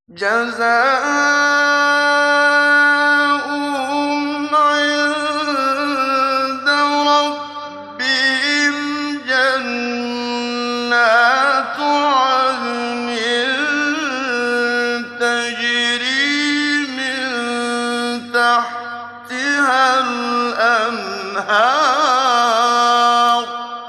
جَزَاؤُهُمْ عِندَ رَبِّهِمْ جَنَّاتُ عَدْنٍ تَجْرِي مِن تَحْتِهَا الْأَنْهَارُ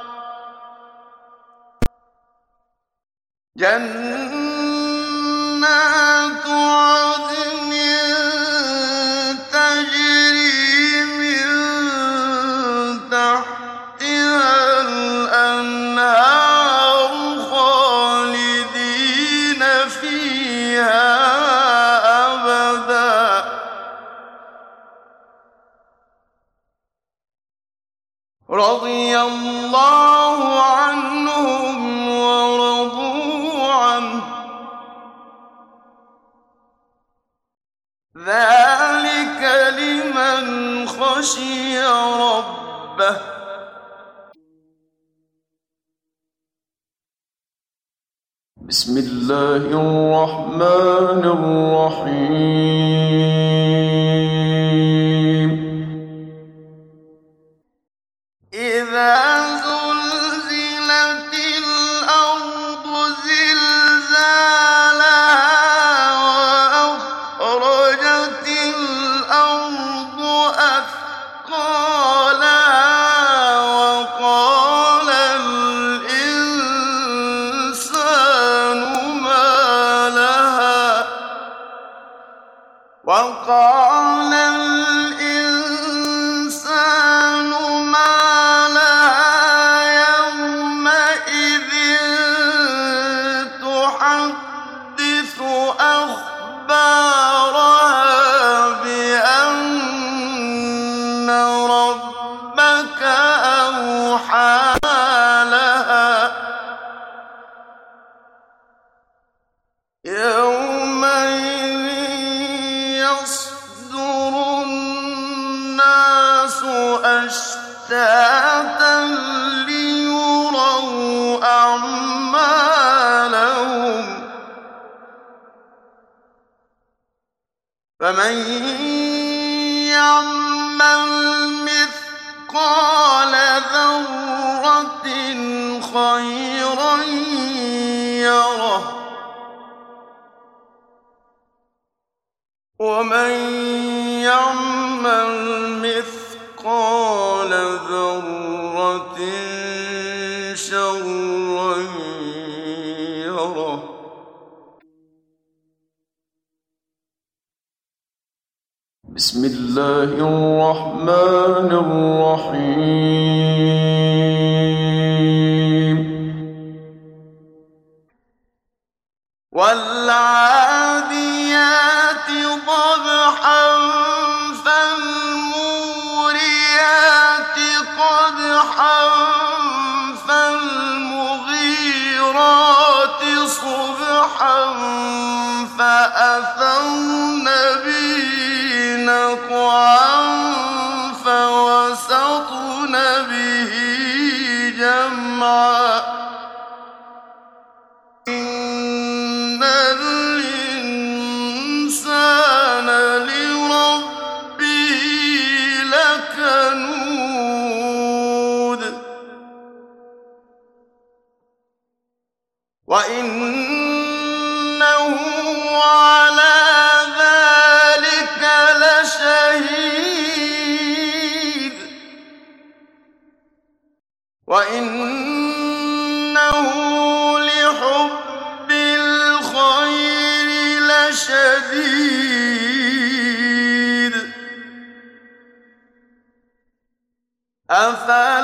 خَالِدِينَ فِيهَا أَبَدًا ۖ رَّضِيَ اللَّهُ عَنْهُمْ وَرَضُوا عَنْهُ ۚ ذَٰلِكَ لِمَنْ خَشِيَ رَبَّهُ. بسم الله الرحمن الرحيم. إذا زلزلت الأرض زلزالها وأخرجت الأرض أثقالها وقال الإنسان ما لها يومئذ تحدث أخبارها بأن ربك أوحى لها يومئذ يصدر الناس أشتاتا ليروا أعمالهم فمن يعمل مثقال ذرة خيرا يره ومن يعمل مثقال ذرة شرا يره. بسم الله الرحمن الرحيم. والعاديات ضبحا فالموريات قدحا فالمغيرات صبحا فأثرن به نقعا فوسطن به جمعا إن الإنسان لربه لكنود وإنه على ذلك لشهيد وإنه لحب الخير لشديد أفلا